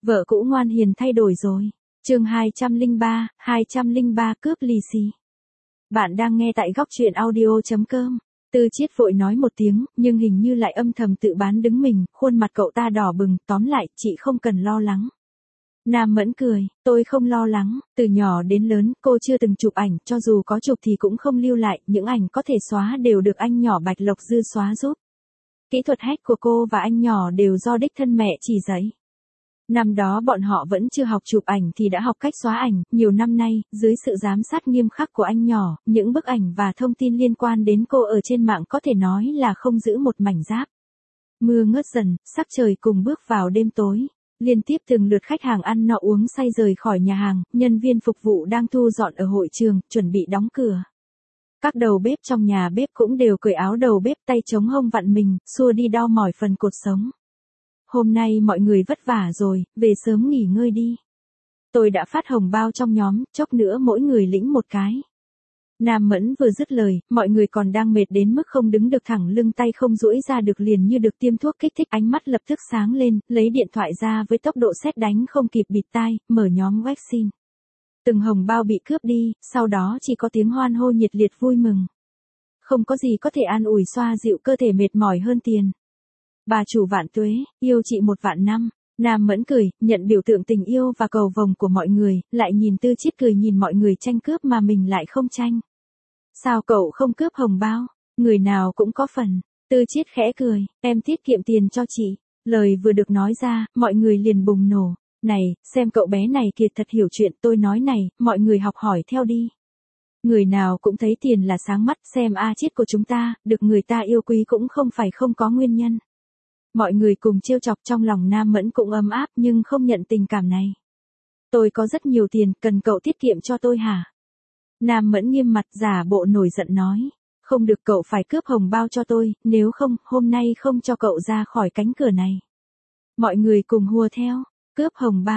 Vợ cũ ngoan hiền thay đổi rồi. Chương 203 cướp lì xì. Bạn đang nghe tại góc truyện audio.com. Tư Chiết vội nói một tiếng, nhưng hình như lại âm thầm tự bán đứng mình, khuôn mặt cậu ta đỏ bừng, tóm lại, chị không cần lo lắng. Nam Mẫn cười, tôi không lo lắng, từ nhỏ đến lớn, cô chưa từng chụp ảnh, cho dù có chụp thì cũng không lưu lại, những ảnh có thể xóa đều được anh nhỏ Bạch Lộc Dư xóa giúp. Kỹ thuật hack của cô và anh nhỏ đều do đích thân mẹ chỉ dạy. Năm đó bọn họ vẫn chưa học chụp ảnh thì đã học cách xóa ảnh, nhiều năm nay, dưới sự giám sát nghiêm khắc của anh nhỏ, những bức ảnh và thông tin liên quan đến cô ở trên mạng có thể nói là không giữ một mảnh giáp. Mưa ngớt dần, sắc trời cùng bước vào đêm tối. Liên tiếp từng lượt khách hàng ăn no uống say rời khỏi nhà hàng, nhân viên phục vụ đang thu dọn ở hội trường, chuẩn bị đóng cửa. Các đầu bếp trong nhà bếp cũng đều cởi áo đầu bếp, tay chống hông vặn mình, xua đi đau mỏi phần cột sống. Hôm nay mọi người vất vả rồi, về sớm nghỉ ngơi đi. Tôi đã phát hồng bao trong nhóm, chốc nữa mỗi người lĩnh một cái. Nam Mẫn vừa dứt lời, mọi người còn đang mệt đến mức không đứng được thẳng lưng, tay không duỗi ra được liền như được tiêm thuốc kích thích, ánh mắt lập tức sáng lên, lấy điện thoại ra với tốc độ sét đánh không kịp bịt tai, mở nhóm vaccine. Từng hồng bao bị cướp đi, sau đó chỉ có tiếng hoan hô nhiệt liệt vui mừng. Không có gì có thể an ủi xoa dịu cơ thể mệt mỏi hơn tiền. Bà chủ vạn tuế, yêu chị 1 vạn năm. Nam Mẫn cười, nhận biểu tượng tình yêu và cầu vồng của mọi người, lại nhìn Tư Chiết cười nhìn mọi người tranh cướp mà mình lại không tranh. Sao cậu không cướp hồng bao? Người nào cũng có phần. Tư Chiết khẽ cười, em tiết kiệm tiền cho chị. Lời vừa được nói ra, mọi người liền bùng nổ. Này, xem cậu bé này kiệt thật hiểu chuyện, tôi nói này, mọi người học hỏi theo đi. Người nào cũng thấy tiền là sáng mắt, xem A Chiết của chúng ta, được người ta yêu quý cũng không phải không có nguyên nhân. Mọi người cùng trêu chọc, trong lòng Nam Mẫn cũng ấm áp nhưng không nhận tình cảm này. Tôi có rất nhiều tiền, cần cậu tiết kiệm cho tôi hả? Nam Mẫn nghiêm mặt giả bộ nổi giận nói. Không được, cậu phải cướp hồng bao cho tôi, nếu không, hôm nay không cho cậu ra khỏi cánh cửa này. Mọi người cùng hùa theo. Cướp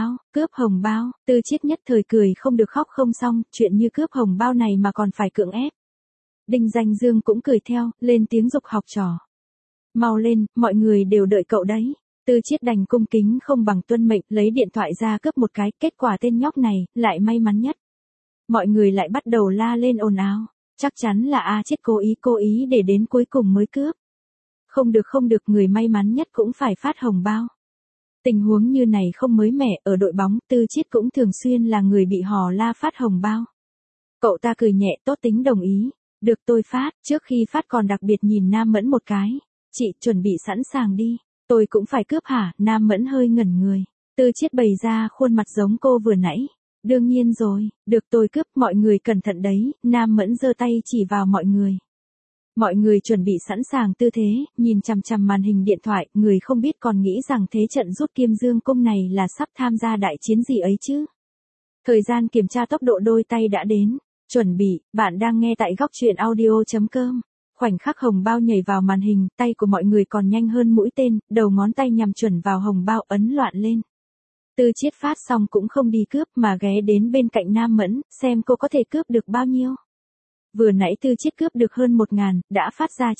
hồng bao, Tư Chiết nhất thời cười không được khóc không xong, chuyện như cướp hồng bao này mà còn phải cưỡng ép. Đinh Danh Dương cũng cười theo, lên tiếng giục học trò. Mau lên, mọi người đều đợi cậu đấy. Tư Chiết đành cung kính không bằng tuân mệnh, lấy điện thoại ra cướp một cái, kết quả tên nhóc này, lại may mắn nhất. Mọi người lại bắt đầu la lên ồn ào, chắc chắn là A Chiết cố ý để đến cuối cùng mới cướp. Không được, người may mắn nhất cũng phải phát hồng bao. Tình huống như này không mới mẻ, ở đội bóng, Tư Chiết cũng thường xuyên là người bị hò la phát hồng bao. Cậu ta cười nhẹ, tốt tính đồng ý. Được, tôi phát, trước khi phát còn đặc biệt nhìn Nam Mẫn một cái. Chị, chuẩn bị sẵn sàng đi. Tôi cũng phải cướp hả? Nam Mẫn hơi ngẩn người. Tư Chiết bày ra khuôn mặt giống cô vừa nãy. Đương nhiên rồi, được tôi cướp, mọi người cẩn thận đấy. Nam Mẫn giơ tay chỉ vào mọi người. Mọi người chuẩn bị sẵn sàng tư thế, nhìn chằm chằm màn hình điện thoại, người không biết còn nghĩ rằng thế trận rút Kim Dương cung này là sắp tham gia đại chiến gì ấy chứ. Thời gian kiểm tra tốc độ đôi tay đã đến. Chuẩn bị, bạn đang nghe tại góc truyện audio.com. Khoảnh khắc hồng bao nhảy vào màn hình, tay của mọi người còn nhanh hơn mũi tên, đầu ngón tay nhằm chuẩn vào hồng bao ấn loạn lên. Tư Chiết phát xong cũng không đi cướp mà ghé đến bên cạnh Nam Mẫn, xem cô có thể cướp được bao nhiêu. Vừa nãy Tư Chiết cướp được hơn 1.000, đã phát ra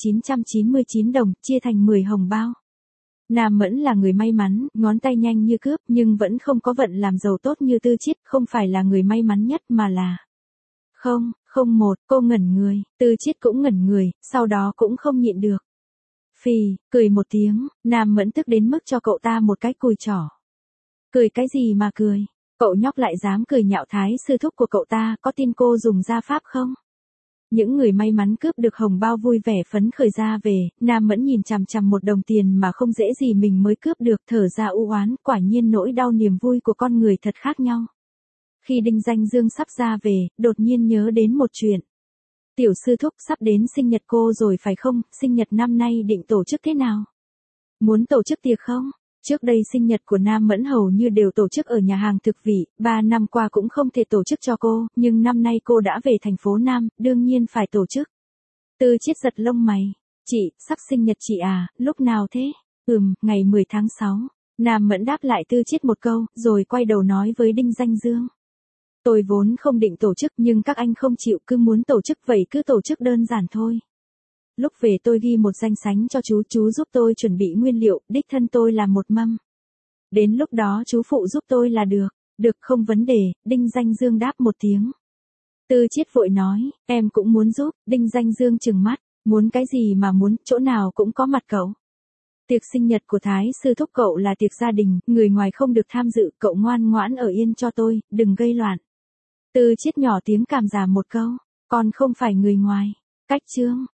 999 đồng, chia thành 10 hồng bao. Nam Mẫn là người may mắn, ngón tay nhanh như cướp nhưng vẫn không có vận làm giàu tốt như Tư Chiết, không phải là người may mắn nhất mà là... Không một, cô ngẩn người, Tư Chiết cũng ngẩn người, sau đó cũng không nhịn được. Phì, cười một tiếng, Nam Mẫn tức đến mức cho cậu ta một cái cùi chỏ. Cười cái gì mà cười, cậu nhóc lại dám cười nhạo Thái sư thúc của cậu ta, có tin cô dùng gia pháp không? Những người may mắn cướp được hồng bao vui vẻ phấn khởi ra về, Nam Mẫn nhìn chằm chằm một đồng tiền mà không dễ gì mình mới cướp được, thở ra u oán, quả nhiên nỗi đau niềm vui của con người thật khác nhau. Khi Đinh Danh Dương sắp ra về, đột nhiên nhớ đến một chuyện. Tiểu sư thúc, sắp đến sinh nhật cô rồi phải không? Sinh nhật năm nay định tổ chức thế nào? Muốn tổ chức tiệc không? Trước đây sinh nhật của Nam Mẫn hầu như đều tổ chức ở nhà hàng thực vị, 3 năm qua cũng không thể tổ chức cho cô, nhưng năm nay cô đã về thành phố Nam, đương nhiên phải tổ chức. Tư Chiết giật lông mày. Chị, sắp sinh nhật chị à, lúc nào thế? Ngày 10 tháng 6. Nam Mẫn đáp lại Tư Chiết một câu, rồi quay đầu nói với Đinh Danh Dương. Tôi vốn không định tổ chức nhưng các anh không chịu, cứ muốn tổ chức vậy cứ tổ chức đơn giản thôi. Lúc về tôi ghi một danh sách cho chú giúp tôi chuẩn bị nguyên liệu, đích thân tôi làm một mâm. Đến lúc đó chú phụ giúp tôi là được. Được, không vấn đề, Đinh Danh Dương đáp một tiếng. Tư Chiết vội nói, em cũng muốn giúp. Đinh Danh Dương trừng mắt, muốn cái gì mà muốn, chỗ nào cũng có mặt cậu. Tiệc sinh nhật của Thái sư thúc cậu là tiệc gia đình, người ngoài không được tham dự, cậu ngoan ngoãn ở yên cho tôi, đừng gây loạn. Tư Chiết nhỏ tiếng cảm giảm một câu, con không phải người ngoài. Cách chương